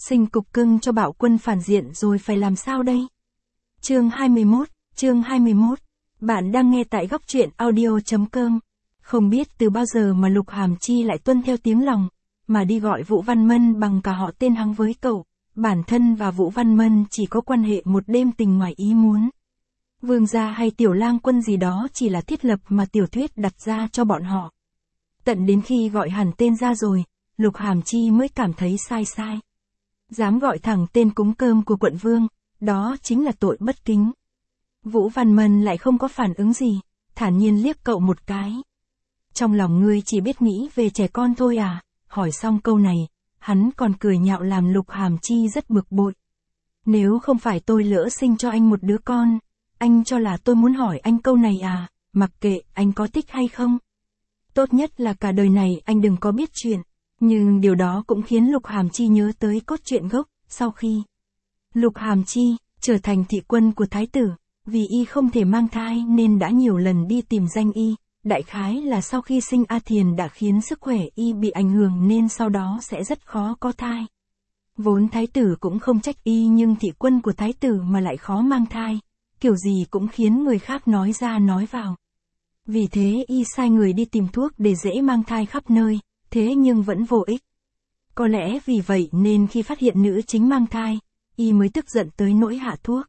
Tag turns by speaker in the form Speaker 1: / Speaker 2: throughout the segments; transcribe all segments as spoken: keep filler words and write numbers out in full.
Speaker 1: Sinh cục cưng cho bạo quân phản diện rồi phải làm sao đây? Chương hai mươi mốt, chương hai mươi mốt. Bạn đang nghe tại góc truyện audio chấm com. Không biết từ bao giờ mà Lục Hàm Chi lại tuân theo tiếng lòng, mà đi gọi Vũ Văn Mân bằng cả họ tên hắn với cậu. Bản thân và Vũ Văn Mân chỉ có quan hệ một đêm tình ngoài ý muốn. Vương gia hay tiểu lang quân gì đó chỉ là thiết lập mà tiểu thuyết đặt ra cho bọn họ. Tận đến khi gọi hẳn tên ra rồi, Lục Hàm Chi mới cảm thấy sai sai. Dám gọi thẳng tên cúng cơm của quận vương, đó chính là tội bất kính. Vũ Văn Mân lại không có phản ứng gì, thản nhiên liếc cậu một cái. Trong lòng ngươi chỉ biết nghĩ về trẻ con thôi à? Hỏi xong câu này, hắn còn cười nhạo làm Lục Hàm Chi rất bực bội. Nếu không phải tôi lỡ sinh cho anh một đứa con, anh cho là tôi muốn hỏi anh câu này à? Mặc kệ anh có thích hay không. Tốt nhất là cả đời này anh đừng có biết chuyện. Nhưng điều đó cũng khiến Lục Hàm Chi nhớ tới cốt truyện gốc. Sau khi Lục Hàm Chi trở thành thị quân của thái tử, vì y không thể mang thai nên đã nhiều lần đi tìm danh y. Đại khái là sau khi sinh A Thiền đã khiến sức khỏe y bị ảnh hưởng nên sau đó sẽ rất khó có thai. Vốn thái tử cũng không trách y, nhưng thị quân của thái tử mà lại khó mang thai, kiểu gì cũng khiến người khác nói ra nói vào. Vì thế y sai người đi tìm thuốc để dễ mang thai khắp nơi, thế nhưng vẫn vô ích. Có lẽ vì vậy nên khi phát hiện nữ chính mang thai, y mới tức giận tới nỗi hạ thuốc.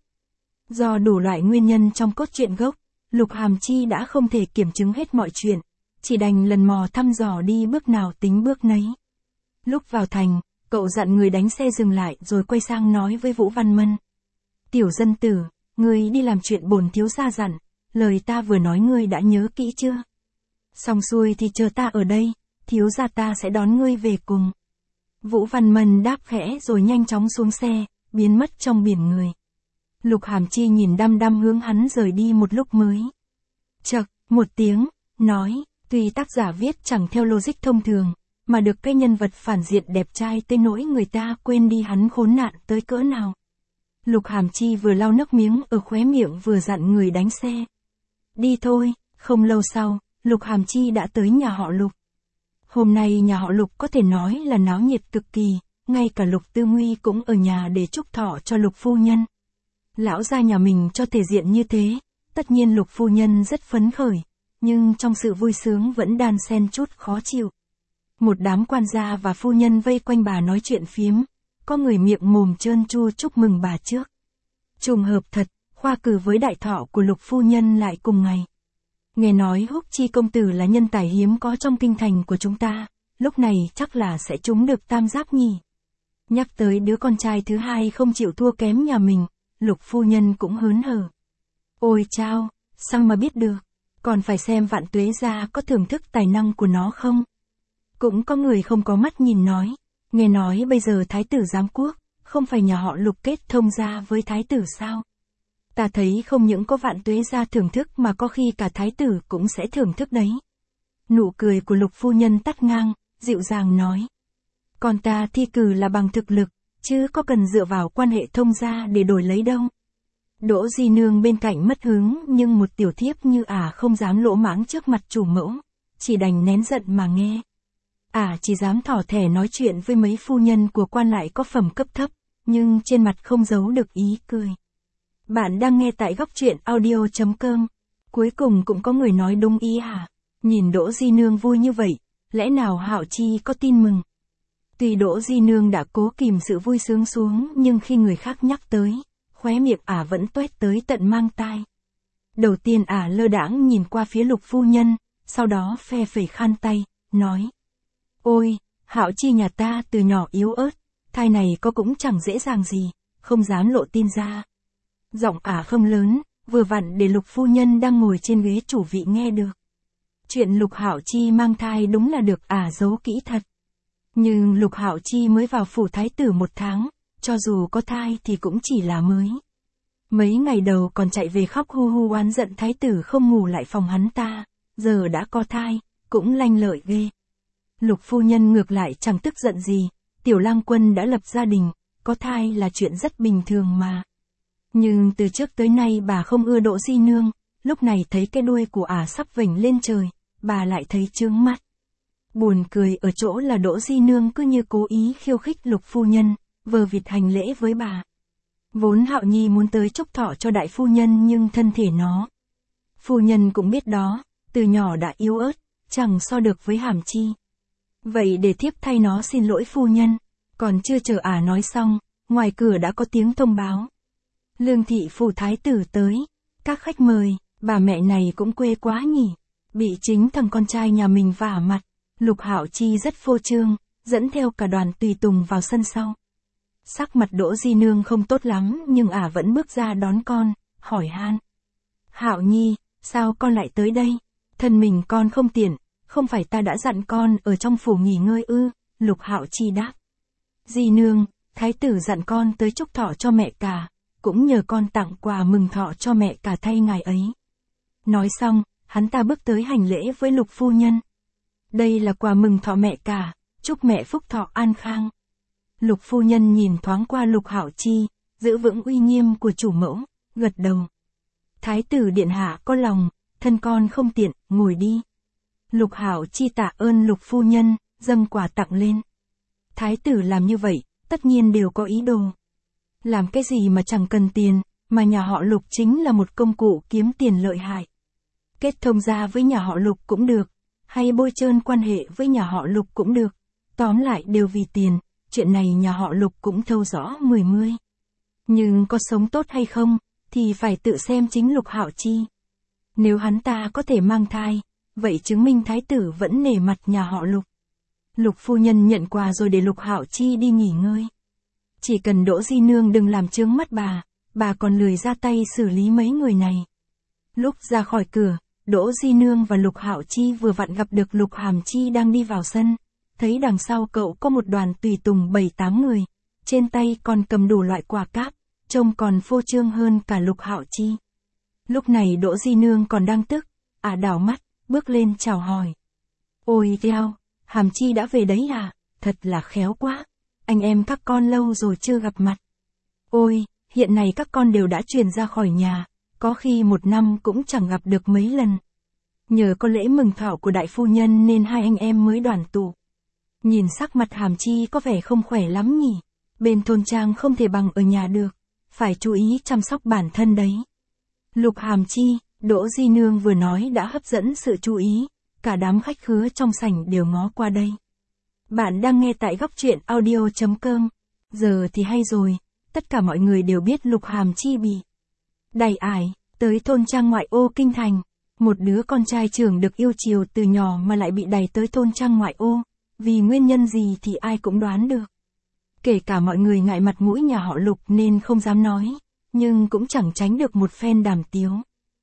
Speaker 1: Do đủ loại nguyên nhân trong cốt truyện gốc, Lục Hàm Chi đã không thể kiểm chứng hết mọi chuyện, chỉ đành lần mò thăm dò đi bước nào tính bước nấy. Lúc vào thành, cậu dặn người đánh xe dừng lại rồi quay sang nói với Vũ Văn Mân. Tiểu dân tử, ngươi đi làm chuyện bổn thiếu gia dặn, lời ta vừa nói ngươi đã nhớ kỹ chưa? Xong xuôi thì chờ ta ở đây, thiếu gia ta sẽ đón ngươi về cùng. Vũ Văn Mân đáp khẽ rồi nhanh chóng xuống xe, biến mất trong biển người. Lục Hàm Chi nhìn đăm đăm hướng hắn rời đi một lúc mới. Chậc, một tiếng, nói, tuy tác giả viết chẳng theo logic thông thường, mà được cái nhân vật phản diện đẹp trai tới nỗi người ta quên đi hắn khốn nạn tới cỡ nào. Lục Hàm Chi vừa lau nước miếng ở khóe miệng vừa dặn người đánh xe. Đi thôi, không lâu sau, Lục Hàm Chi đã tới nhà họ Lục. Hôm nay nhà họ Lục có thể nói là náo nhiệt cực kỳ, ngay cả Lục Tư Nguy cũng ở nhà để chúc thọ cho Lục phu nhân. Lão gia nhà mình cho thể diện như thế, tất nhiên Lục phu nhân rất phấn khởi, nhưng trong sự vui sướng vẫn đan xen chút khó chịu. Một đám quan gia và phu nhân vây quanh bà nói chuyện phiếm, có người miệng mồm trơn tru chúc mừng bà trước. Trùng hợp thật, khoa cử với đại thọ của Lục phu nhân lại cùng ngày. Nghe nói Húc Chi công tử là nhân tài hiếm có trong kinh thành của chúng ta, lúc này chắc là sẽ trúng được tam giáp nhỉ. Nhắc tới đứa con trai thứ hai không chịu thua kém nhà mình, Lục phu nhân cũng hớn hở. Ôi chao, sao mà biết được, còn phải xem Vạn Tuế gia có thưởng thức tài năng của nó không. Cũng có người không có mắt nhìn nói, nghe nói bây giờ thái tử giám quốc, không phải nhà họ Lục kết thông gia với thái tử sao? Ta thấy không những có Vạn Tuế gia thưởng thức mà có khi cả thái tử cũng sẽ thưởng thức đấy. Nụ cười của Lục phu nhân tắt ngang, dịu dàng nói. Còn ta thi cử là bằng thực lực, chứ có cần dựa vào quan hệ thông gia để đổi lấy đâu. Đỗ Di Nương bên cạnh mất hứng, nhưng một tiểu thiếp như ả à không dám lỗ mãng trước mặt chủ mẫu, chỉ đành nén giận mà nghe. Ả à chỉ dám thỏ thẻ nói chuyện với mấy phu nhân của quan lại có phẩm cấp thấp, nhưng trên mặt không giấu được ý cười. Bạn đang nghe tại góc truyện audio chấm com. Cuối cùng cũng có người nói đúng ý hả? Nhìn Đỗ Di Nương vui như vậy, lẽ nào Hạo Chi có tin mừng? Tuy Đỗ Di Nương đã cố kìm sự vui sướng xuống, nhưng khi người khác nhắc tới, khóe miệng ả vẫn toét tới tận mang tai. Đầu tiên ả lơ đãng nhìn qua phía Lục phu nhân, sau đó phe phẩy khăn tay, nói. Ôi, Hạo Chi nhà ta từ nhỏ yếu ớt, thai này có cũng chẳng dễ dàng gì, không dám lộ tin ra. Giọng ả không lớn, vừa vặn để Lục phu nhân đang ngồi trên ghế chủ vị nghe được. Chuyện Lục Hạo Chi mang thai đúng là được ả giấu kỹ thật. Nhưng Lục Hạo Chi mới vào phủ thái tử một tháng, cho dù có thai thì cũng chỉ là mới. Mấy ngày đầu còn chạy về khóc hu hu oán giận thái tử không ngủ lại phòng hắn ta, giờ đã có thai, cũng lanh lợi ghê. Lục phu nhân ngược lại chẳng tức giận gì, tiểu lang quân đã lập gia đình, có thai là chuyện rất bình thường mà. Nhưng từ trước tới nay bà không ưa Đỗ Di Nương, lúc này thấy cái đuôi của ả sắp vểnh lên trời, bà lại thấy chướng mắt. Buồn cười ở chỗ là Đỗ Di Nương cứ như cố ý khiêu khích Lục phu nhân, vờ vịt hành lễ với bà. Vốn Hạo Nhi muốn tới chúc thọ cho đại phu nhân nhưng thân thể nó. Phu nhân cũng biết đó, từ nhỏ đã yếu ớt, chẳng so được với Hàm Chi. Vậy để thiếp thay nó xin lỗi phu nhân, còn chưa chờ ả nói xong, ngoài cửa đã có tiếng thông báo. Lương thị phủ thái tử tới, các khách mời, bà mẹ này cũng quê quá nhỉ, bị chính thằng con trai nhà mình vả mặt. Lục Hạo Chi rất phô trương, dẫn theo cả đoàn tùy tùng vào sân sau. Sắc mặt Đỗ Di Nương không tốt lắm nhưng ả vẫn bước ra đón con, hỏi han. Hạo Nhi, sao con lại tới đây? Thân mình con không tiện, không phải ta đã dặn con ở trong phủ nghỉ ngơi ư? Lục Hạo Chi đáp. Di Nương, thái tử dặn con tới chúc thọ cho mẹ cả, cũng nhờ con tặng quà mừng thọ cho mẹ cả thay ngài ấy. Nói xong, hắn ta bước tới hành lễ với Lục phu nhân. Đây là quà mừng thọ mẹ cả, chúc mẹ phúc thọ an khang. Lục phu nhân nhìn thoáng qua Lục Hạo Chi, giữ vững uy nghiêm của chủ mẫu, gật đầu. Thái tử điện hạ có lòng, thân con không tiện, ngồi đi. Lục Hạo Chi tạ ơn Lục phu nhân, dâng quà tặng lên. Thái tử làm như vậy, tất nhiên đều có ý đồ. Làm cái gì mà chẳng cần tiền, mà nhà họ Lục chính là một công cụ kiếm tiền lợi hại. Kết thông gia với nhà họ Lục cũng được, hay bôi trơn quan hệ với nhà họ Lục cũng được. Tóm lại đều vì tiền, chuyện này nhà họ Lục cũng thâu rõ mười mươi. Nhưng có sống tốt hay không, thì phải tự xem chính Lục Hạo Chi. Nếu hắn ta có thể mang thai, vậy chứng minh thái tử vẫn nể mặt nhà họ Lục. Lục phu nhân nhận quà rồi để Lục Hạo Chi đi nghỉ ngơi. Chỉ cần Đỗ Di Nương đừng làm chướng mắt bà, bà còn lười ra tay xử lý mấy người này. Lúc ra khỏi cửa, Đỗ Di Nương và Lục Hạo Chi vừa vặn gặp được Lục Hàm Chi đang đi vào sân. Thấy đằng sau cậu có một đoàn tùy tùng bảy tám người, trên tay còn cầm đủ loại quà cáp, trông còn phô trương hơn cả Lục Hạo Chi. Lúc này Đỗ Di Nương còn đang tức, ả đảo mắt, bước lên chào hỏi. Ôi eo, Hàm Chi đã về đấy à, thật là khéo quá, anh em các con lâu rồi chưa gặp mặt. Ôi, hiện nay các con đều đã truyền ra khỏi nhà, có khi một năm cũng chẳng gặp được mấy lần. Nhờ có lễ mừng thọ của đại phu nhân nên hai anh em mới đoàn tụ. Nhìn sắc mặt Hàm Chi có vẻ không khỏe lắm nhỉ, bên thôn trang không thể bằng ở nhà được, phải chú ý chăm sóc bản thân đấy. Lục Hàm Chi, Đỗ Di Nương vừa nói đã hấp dẫn sự chú ý, cả đám khách khứa trong sảnh đều ngó qua đây. Bạn đang nghe tại góc truyện audio chấm com. Giờ thì hay rồi, tất cả mọi người đều biết Lục Hàm Chi bị đày ải, tới thôn trang ngoại ô kinh thành. Một đứa con trai trưởng được yêu chiều từ nhỏ mà lại bị đày tới thôn trang ngoại ô, vì nguyên nhân gì thì ai cũng đoán được. Kể cả mọi người ngại mặt mũi nhà họ Lục nên không dám nói, nhưng cũng chẳng tránh được một phen đàm tiếu.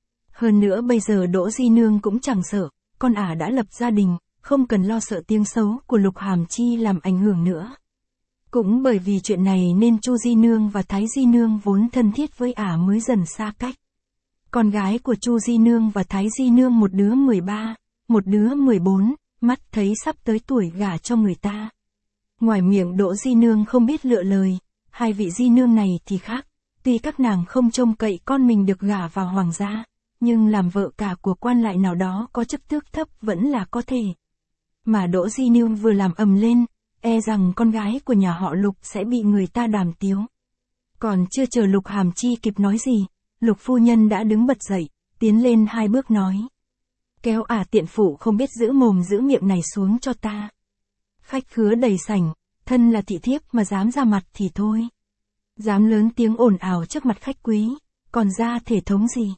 Speaker 1: Hơn nữa bây giờ Đỗ Di Nương cũng chẳng sợ, con ả đã lập gia đình, không cần lo sợ tiếng xấu của Lục Hàm Chi làm ảnh hưởng nữa. Cũng bởi vì chuyện này nên Chu Di Nương và Thái Di Nương vốn thân thiết với ả mới dần xa cách. Con gái của Chu Di Nương và Thái Di Nương một đứa mười ba, một đứa mười bốn, mắt thấy sắp tới tuổi gả cho người ta. Ngoài miệng Đỗ Di Nương không biết lựa lời, hai vị Di Nương này thì khác, tuy các nàng không trông cậy con mình được gả vào hoàng gia, nhưng làm vợ cả của quan lại nào đó có chức tước thấp vẫn là có thể. Mà Đỗ Di Nương vừa làm ầm lên, e rằng con gái của nhà họ Lục sẽ bị người ta đàm tiếu. Còn chưa chờ Lục Hàm Chi kịp nói gì, Lục phu nhân đã đứng bật dậy, tiến lên hai bước nói. Kéo ả tiện phụ không biết giữ mồm giữ miệng này xuống cho ta. Khách khứa đầy sảnh, thân là thị thiếp mà dám ra mặt thì thôi. Dám lớn tiếng ồn ào trước mặt khách quý, còn ra thể thống gì.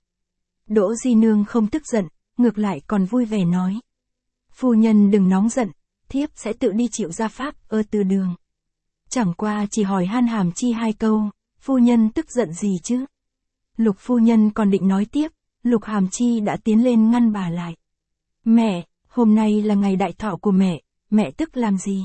Speaker 1: Đỗ Di Nương không tức giận, ngược lại còn vui vẻ nói. Phu nhân đừng nóng giận, thiếp sẽ tự đi chịu gia pháp ở từ đường. Chẳng qua chỉ hỏi han Hàm Chi hai câu, phu nhân tức giận gì chứ? Lục phu nhân còn định nói tiếp, Lục Hàm Chi đã tiến lên ngăn bà lại. Mẹ, hôm nay là ngày đại thọ của mẹ, mẹ tức làm gì?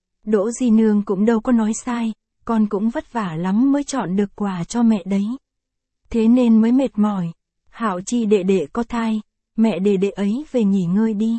Speaker 1: Đỗ Di Nương cũng đâu có nói sai, con cũng vất vả lắm mới chọn được quà cho mẹ đấy. Thế nên mới mệt mỏi. Hạo Chi đệ đệ có thai, mẹ đệ đệ ấy về nghỉ ngơi đi.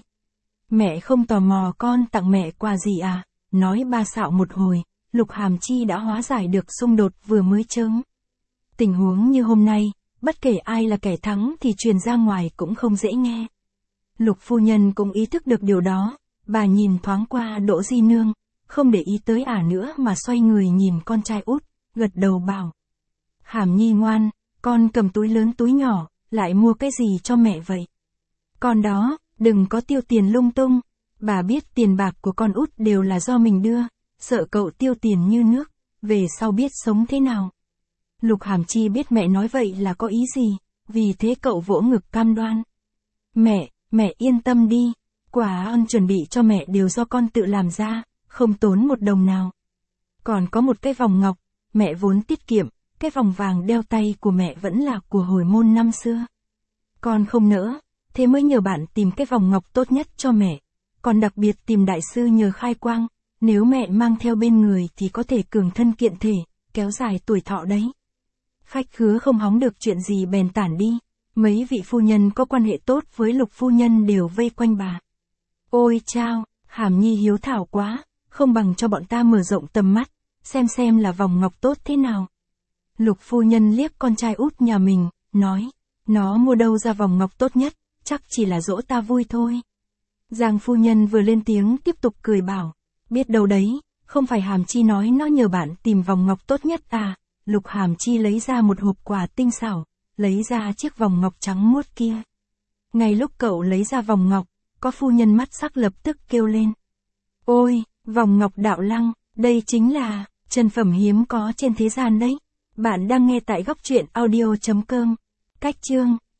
Speaker 1: Mẹ không tò mò con tặng mẹ quà gì à? Nói ba xạo một hồi, Lục Hàm Chi đã hóa giải được xung đột vừa mới chớm. Tình huống như hôm nay, bất kể ai là kẻ thắng thì truyền ra ngoài cũng không dễ nghe. Lục phu nhân cũng ý thức được điều đó, bà nhìn thoáng qua Đỗ Di Nương, không để ý tới ả nữa mà xoay người nhìn con trai út, gật đầu bảo. Hàm Nhi ngoan, con cầm túi lớn túi nhỏ, lại mua cái gì cho mẹ vậy? Con đó, đừng có tiêu tiền lung tung, bà biết tiền bạc của con út đều là do mình đưa, sợ cậu tiêu tiền như nước, về sau biết sống thế nào. Lục Hàm Chi biết mẹ nói vậy là có ý gì, vì thế cậu vỗ ngực cam đoan. Mẹ, mẹ yên tâm đi, quà ăn chuẩn bị cho mẹ đều do con tự làm ra, không tốn một đồng nào. Còn có một cái vòng ngọc, mẹ vốn tiết kiệm, cái vòng vàng đeo tay của mẹ vẫn là của hồi môn năm xưa. Con không nỡ, thế mới nhờ bạn tìm cái vòng ngọc tốt nhất cho mẹ, còn đặc biệt tìm đại sư nhờ khai quang, nếu mẹ mang theo bên người thì có thể cường thân kiện thể, kéo dài tuổi thọ đấy. Khách khứa không hóng được chuyện gì bèn tản đi, mấy vị phu nhân có quan hệ tốt với Lục phu nhân đều vây quanh bà. Ôi chao, Hàm Nhi hiếu thảo quá, không bằng cho bọn ta mở rộng tầm mắt, xem xem là vòng ngọc tốt thế nào. Lục phu nhân liếc con trai út nhà mình, nói, nó mua đâu ra vòng ngọc tốt nhất, chắc chỉ là dỗ ta vui thôi. Giang phu nhân vừa lên tiếng tiếp tục cười bảo, biết đâu đấy, không phải Hàm Chi nói nó nhờ bạn tìm vòng ngọc tốt nhất à. Lục Hàm Chi lấy ra một hộp quà tinh xảo, lấy ra chiếc vòng ngọc trắng muốt kia. Ngay lúc cậu lấy ra vòng ngọc, có phu nhân mắt sắc lập tức kêu lên. Ôi, vòng ngọc đạo lăng, đây chính là chân phẩm hiếm có trên thế gian đấy. Bạn đang nghe tại góc truyện audio chấm com. Cách chương